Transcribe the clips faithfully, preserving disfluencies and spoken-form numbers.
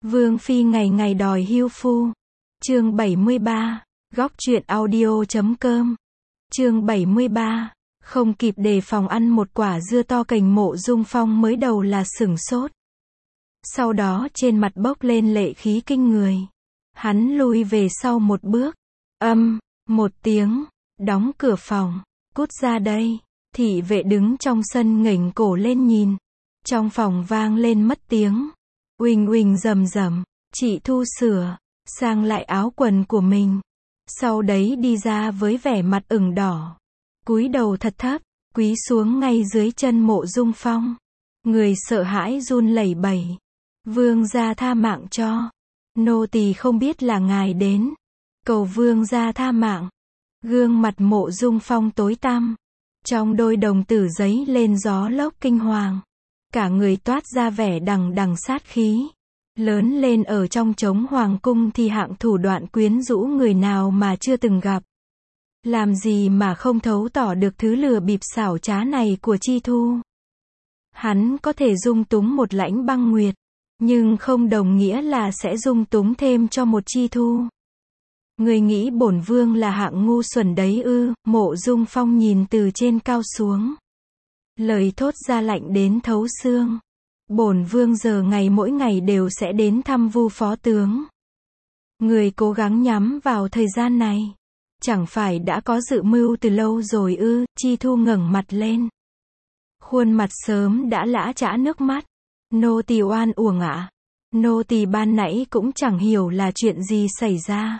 Vương phi ngày ngày đòi hưu phu. Chương bảy mươi ba, góc truyện audio chấm com. Chương bảy mươi ba, không kịp đề phòng ăn một quả dưa to cành Mộ Dung Phong mới đầu là sửng sốt. Sau đó trên mặt bốc lên lệ khí kinh người. Hắn lui về sau một bước. Âm, một tiếng, đóng cửa phòng, cút ra đây. Thị vệ đứng trong sân ngẩng cổ lên nhìn. Trong phòng vang lên mất tiếng. Uỳnh uỳnh rầm rầm, chị Thu sửa sang lại áo quần của mình. Sau đấy đi ra với vẻ mặt ửng đỏ. Cúi đầu thật thấp, cúi xuống ngay dưới chân Mộ Dung Phong. Người sợ hãi run lẩy bẩy. Vương gia tha mạng cho. Nô tỳ không biết là ngài đến. Cầu vương gia tha mạng. Gương mặt Mộ Dung Phong tối tăm. Trong đôi đồng tử giấy lên gió lốc kinh hoàng. Cả người toát ra vẻ đằng đằng sát khí. Lớn lên ở trong trống hoàng cung thì hạng thủ đoạn quyến rũ người nào mà chưa từng gặp. Làm gì mà không thấu tỏ được thứ lừa bịp xảo trá này của Chi Thu. Hắn có thể dung túng một Lãnh Băng Nguyệt, nhưng không đồng nghĩa là sẽ dung túng thêm cho một Chi Thu. Người nghĩ bổn vương là hạng ngu xuẩn đấy ư? Mộ Dung Phong nhìn từ trên cao xuống. Lời thốt ra lạnh đến thấu xương. Bổn vương giờ ngày mỗi ngày đều sẽ đến thăm Vu phó tướng. Người cố gắng nhắm vào thời gian này. Chẳng phải đã có dự mưu từ lâu rồi ư? Chi Thu ngẩng mặt lên. Khuôn mặt sớm đã lã chã nước mắt. Nô tỳ oan uổng ạ. Nô tỳ ban nãy cũng chẳng hiểu là chuyện gì xảy ra.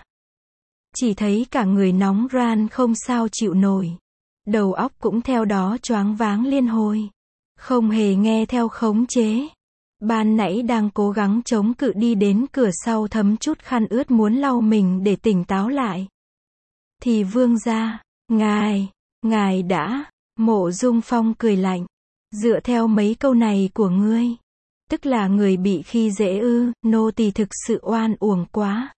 Chỉ thấy cả người nóng ran không sao chịu nổi. Đầu óc cũng theo đó choáng váng liên hồi. Không hề nghe theo khống chế. Ban nãy đang cố gắng chống cự đi đến cửa sau thấm chút khăn ướt muốn lau mình để tỉnh táo lại. Thì vương gia, ngài, ngài đã, Mộ Dung Phong cười lạnh. Dựa theo mấy câu này của ngươi, tức là người bị khi dễ ư? Nô tỳ thực sự oan uổng quá.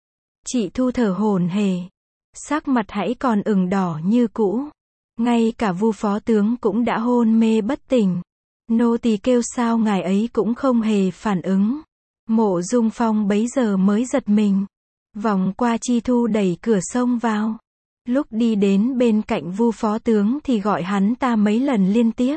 Chị Thu thở hổn hề. Sắc mặt hãy còn ửng đỏ như cũ. Ngay cả Vu phó tướng cũng đã hôn mê bất tỉnh. Nô tỳ kêu sao ngài ấy cũng không hề phản ứng. Mộ Dung Phong bấy giờ mới giật mình. Vòng qua Chi Thu đẩy cửa xông vào. Lúc đi đến bên cạnh Vu phó tướng thì gọi hắn ta mấy lần liên tiếp.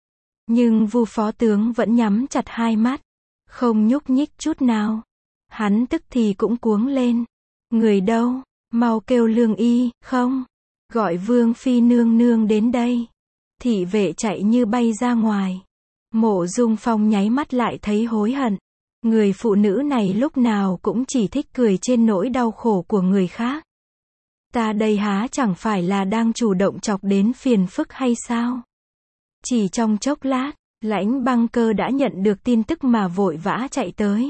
Nhưng Vu phó tướng vẫn nhắm chặt hai mắt. Không nhúc nhích chút nào. Hắn tức thì cũng cuống lên. Người đâu? Mau kêu lương y, không? Gọi vương phi nương nương đến đây. Thị vệ chạy như bay ra ngoài. Mộ Dung Phong nháy mắt lại thấy hối hận. Người phụ nữ này lúc nào cũng chỉ thích cười trên nỗi đau khổ của người khác. Ta đây há chẳng phải là đang chủ động chọc đến phiền phức hay sao? Chỉ trong chốc lát, Lãnh Băng Cơ đã nhận được tin tức mà vội vã chạy tới.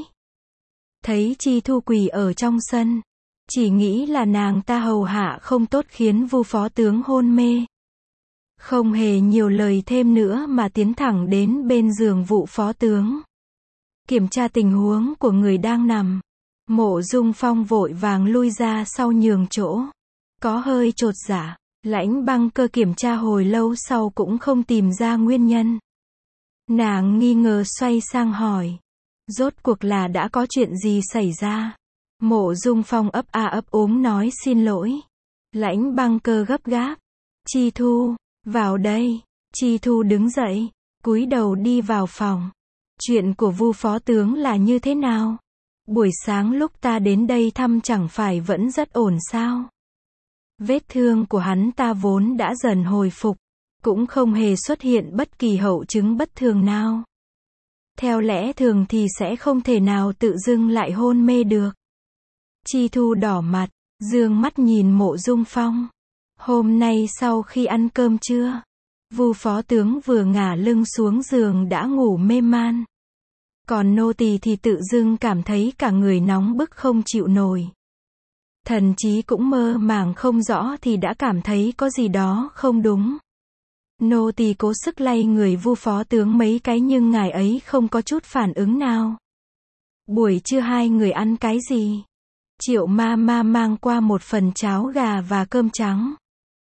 Thấy Chi Thu quỳ ở trong sân. Chỉ nghĩ là nàng ta hầu hạ không tốt khiến Vu phó tướng hôn mê. Không hề nhiều lời thêm nữa mà tiến thẳng đến bên giường Vu phó tướng. Kiểm tra tình huống của người đang nằm. Mộ Dung Phong vội vàng lui ra sau nhường chỗ. Có hơi chột dạ. Lãnh Băng Cơ kiểm tra hồi lâu sau cũng không tìm ra nguyên nhân. Nàng nghi ngờ xoay sang hỏi. Rốt cuộc là đã có chuyện gì xảy ra? Mộ Dung Phong ấp a ấp úng nói xin lỗi. Lãnh Băng Cơ gấp gáp. Chi Thu, vào đây. Chi Thu đứng dậy, cúi đầu đi vào phòng. Chuyện của Vu phó tướng là như thế nào? Buổi sáng lúc ta đến đây thăm chẳng phải vẫn rất ổn sao? Vết thương của hắn ta vốn đã dần hồi phục, cũng không hề xuất hiện bất kỳ hậu chứng bất thường nào. Theo lẽ thường thì sẽ không thể nào tự dưng lại hôn mê được. Chi Thu đỏ mặt, dương mắt nhìn Mộ Dung Phong. Hôm nay sau khi ăn cơm trưa, Vu phó tướng vừa ngả lưng xuống giường đã ngủ mê man. Còn nô tỳ thì tự dưng cảm thấy cả người nóng bức không chịu nổi. Thần trí cũng mơ màng không rõ thì đã cảm thấy có gì đó không đúng. Nô tỳ cố sức lay người Vu phó tướng mấy cái nhưng ngài ấy không có chút phản ứng nào. Buổi trưa hai người ăn cái gì? Triệu ma ma mang qua một phần cháo gà và cơm trắng.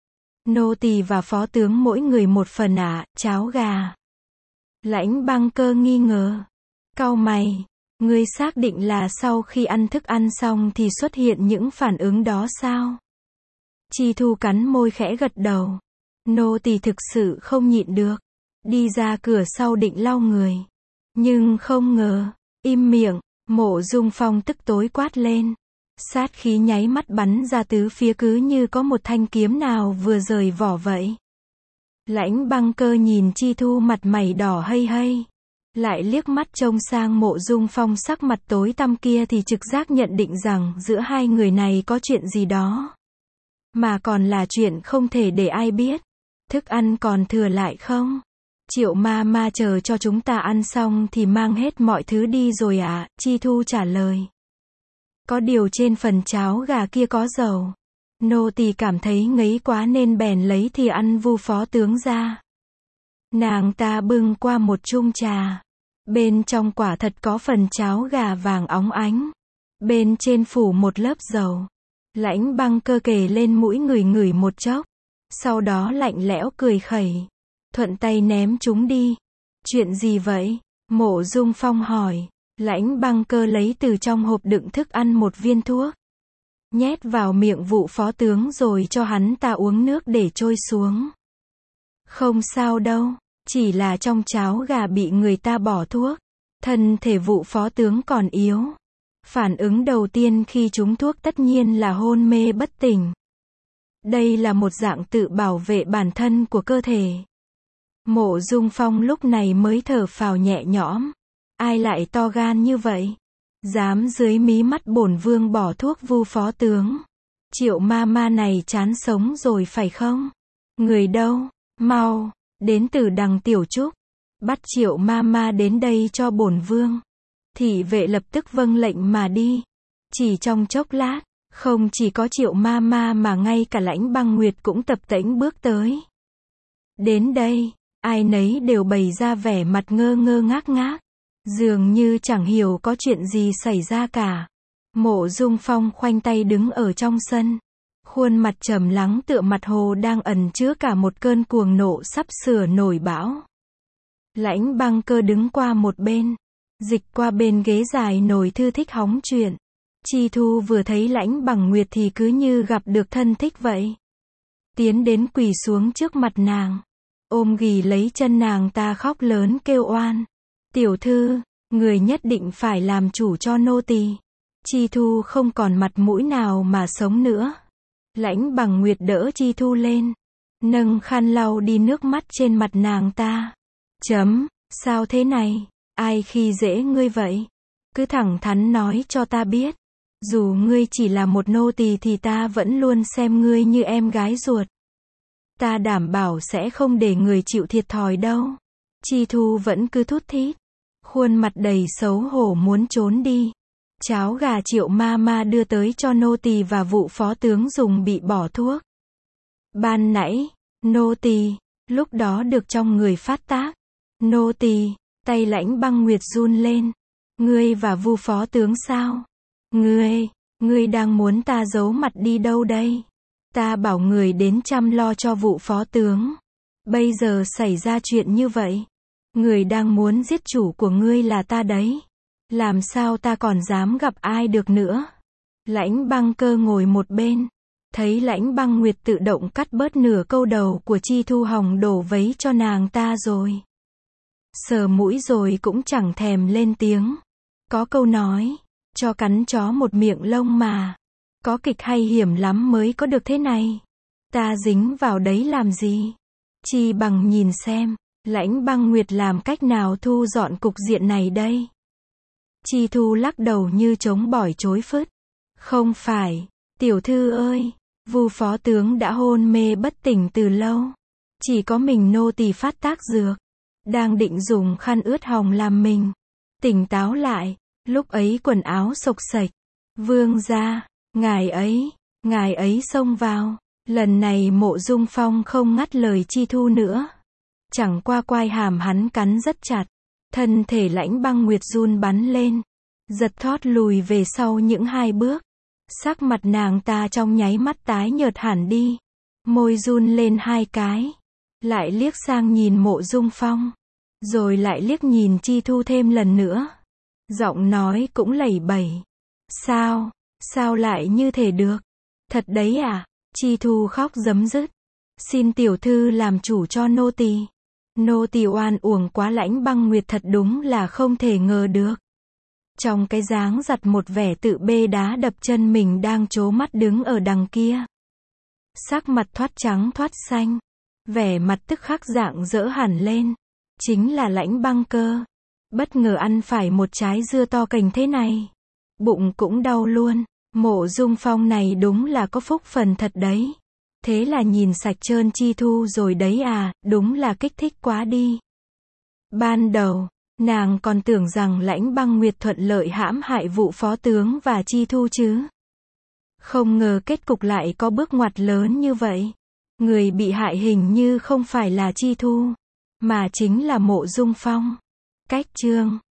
Nô tỳ và phó tướng mỗi người một phần ạ, à, cháo gà. Lãnh Băng Cơ nghi ngờ. Cau mày. Ngươi xác định là sau khi ăn thức ăn xong thì xuất hiện những phản ứng đó sao? Chi Thu cắn môi khẽ gật đầu. Nô tỳ thực sự không nhịn được. Đi ra cửa sau định lau người. Nhưng không ngờ, im miệng, Mộ Dung Phong tức tối quát lên. Sát khí nháy mắt bắn ra tứ phía cứ như có một thanh kiếm nào vừa rời vỏ vậy. Lãnh Băng Cơ nhìn Chi Thu mặt mày đỏ hây hây. Lại liếc mắt trông sang Mộ Dung Phong sắc mặt tối tăm kia thì trực giác nhận định rằng giữa hai người này có chuyện gì đó. Mà còn là chuyện không thể để ai biết. Thức ăn còn thừa lại không? Triệu ma ma chờ cho chúng ta ăn xong thì mang hết mọi thứ đi rồi ạ, à? Chi Thu trả lời. Có điều trên phần cháo gà kia có dầu. Nô tỳ cảm thấy ngấy quá nên bèn lấy thìa ăn vu phó tướng ra. Nàng ta bưng qua một chung trà. Bên trong quả thật có phần cháo gà vàng óng ánh. Bên trên phủ một lớp dầu. Lãnh Băng Cơ kề lên mũi ngửi ngửi một chốc. Sau đó lạnh lẽo cười khẩy. Thuận tay ném chúng đi. Chuyện gì vậy? Mộ Dung Phong hỏi. Lãnh Băng Cơ lấy từ trong hộp đựng thức ăn một viên thuốc. Nhét vào miệng vụ phó tướng rồi cho hắn ta uống nước để trôi xuống. Không sao đâu. Chỉ là trong cháo gà bị người ta bỏ thuốc. Thân thể vụ phó tướng còn yếu. Phản ứng đầu tiên khi trúng thuốc tất nhiên là hôn mê bất tỉnh. Đây là một dạng tự bảo vệ bản thân của cơ thể. Mộ Dung Phong lúc này mới thở phào nhẹ nhõm. Ai lại to gan như vậy? Dám dưới mí mắt bổn vương bỏ thuốc vu phó tướng. Triệu ma ma này chán sống rồi phải không? Người đâu? Mau, đến từ Đằng Tiểu Trúc. Bắt Triệu ma ma đến đây cho bổn vương. Thị vệ lập tức vâng lệnh mà đi. Chỉ trong chốc lát, không chỉ có Triệu ma ma mà ngay cả Lãnh Băng Nguyệt cũng tập tễnh bước tới. Đến đây, ai nấy đều bày ra vẻ mặt ngơ ngơ ngác ngác. Dường như chẳng hiểu có chuyện gì xảy ra cả. Mộ Dung Phong khoanh tay đứng ở trong sân. Khuôn mặt trầm lắng tựa mặt hồ đang ẩn chứa cả một cơn cuồng nộ sắp sửa nổi bão. Lãnh Băng Cơ đứng qua một bên. Dịch qua bên ghế dài nồi thư thích hóng chuyện. Chi Thu vừa thấy Lãnh Bằng Nguyệt thì cứ như gặp được thân thích vậy. Tiến đến quỳ xuống trước mặt nàng. Ôm ghì lấy chân nàng ta khóc lớn kêu oan. Tiểu thư, người nhất định phải làm chủ cho nô tỳ. Chi Thu không còn mặt mũi nào mà sống nữa. Lãnh Bằng Nguyệt đỡ Chi Thu lên. Nâng khăn lau đi nước mắt trên mặt nàng ta. Chấm, sao thế này? Ai khi dễ ngươi vậy? Cứ thẳng thắn nói cho ta biết. Dù ngươi chỉ là một nô tỳ thì ta vẫn luôn xem ngươi như em gái ruột. Ta đảm bảo sẽ không để người chịu thiệt thòi đâu. Chi Thu vẫn cứ thút thít. Khuôn mặt đầy xấu hổ muốn trốn đi. Cháo gà Triệu ma ma đưa tới cho nô tỳ và vụ phó tướng dùng bị bỏ thuốc. Ban nãy, nô tỳ, lúc đó được trong người phát tác. Nô tỳ, tay Lãnh Băng Nguyệt run lên. Ngươi và vu phó tướng sao? Ngươi, ngươi đang muốn ta giấu mặt đi đâu đây? Ta bảo người đến chăm lo cho vụ phó tướng. Bây giờ xảy ra chuyện như vậy. Người đang muốn giết chủ của ngươi là ta đấy. Làm sao ta còn dám gặp ai được nữa? Lãnh Băng Cơ ngồi một bên. Thấy Lãnh Băng Nguyệt tự động cắt bớt nửa câu đầu của Chi Thu hòng đổ vấy cho nàng ta rồi. Sờ mũi rồi cũng chẳng thèm lên tiếng. Có câu nói, cho cắn chó một miệng lông mà. Có kịch hay hiểm lắm mới có được thế này. Ta dính vào đấy làm gì? Chi bằng nhìn xem, Lãnh Băng Nguyệt làm cách nào thu dọn cục diện này đây? Chi Thu lắc đầu như trống bỏi chối phứt. Không phải, tiểu thư ơi, vu phó tướng đã hôn mê bất tỉnh từ lâu. Chỉ có mình nô tỳ phát tác dược. Đang định dùng khăn ướt hồng làm mình tỉnh táo lại. Lúc ấy quần áo xộc xệch. Vương gia, ngài ấy, ngài ấy xông vào. Lần này Mộ Dung Phong không ngắt lời Chi Thu nữa. Chẳng qua quai hàm hắn cắn rất chặt. Thân thể Lãnh Băng Nguyệt run bắn lên. Giật thót lùi về sau những hai bước. Sắc mặt nàng ta trong nháy mắt tái nhợt hẳn đi. Môi run lên hai cái. Lại liếc sang nhìn Mộ Dung Phong. Rồi lại liếc nhìn Chi Thu thêm lần nữa. Giọng nói cũng lẩy bẩy. Sao, sao lại như thế được? Thật đấy à? Chi Thu khóc rấm rứt. Xin tiểu thư làm chủ cho nô tỳ. Nô tỳ oan uổng quá. Lãnh Băng Nguyệt thật đúng là không thể ngờ được. Trong cái dáng giặt một vẻ tự bê đá đập chân mình đang trố mắt đứng ở đằng kia. Sắc mặt thoát trắng thoát xanh. Vẻ mặt tức khắc rạng rỡ hẳn lên. Chính là Lãnh Băng Cơ. Bất ngờ ăn phải một trái dưa to cành thế này. Bụng cũng đau luôn. Mộ Dung Phong này đúng là có phúc phần thật đấy. Thế là nhìn sạch trơn Chi Thu rồi đấy à, đúng là kích thích quá đi. Ban đầu, nàng còn tưởng rằng Lãnh Băng Nguyệt thuận lợi hãm hại vụ phó tướng và Chi Thu chứ. Không ngờ kết cục lại có bước ngoặt lớn như vậy. Người bị hại hình như không phải là Chi Thu, mà chính là Mộ Dung Phong. Cách chương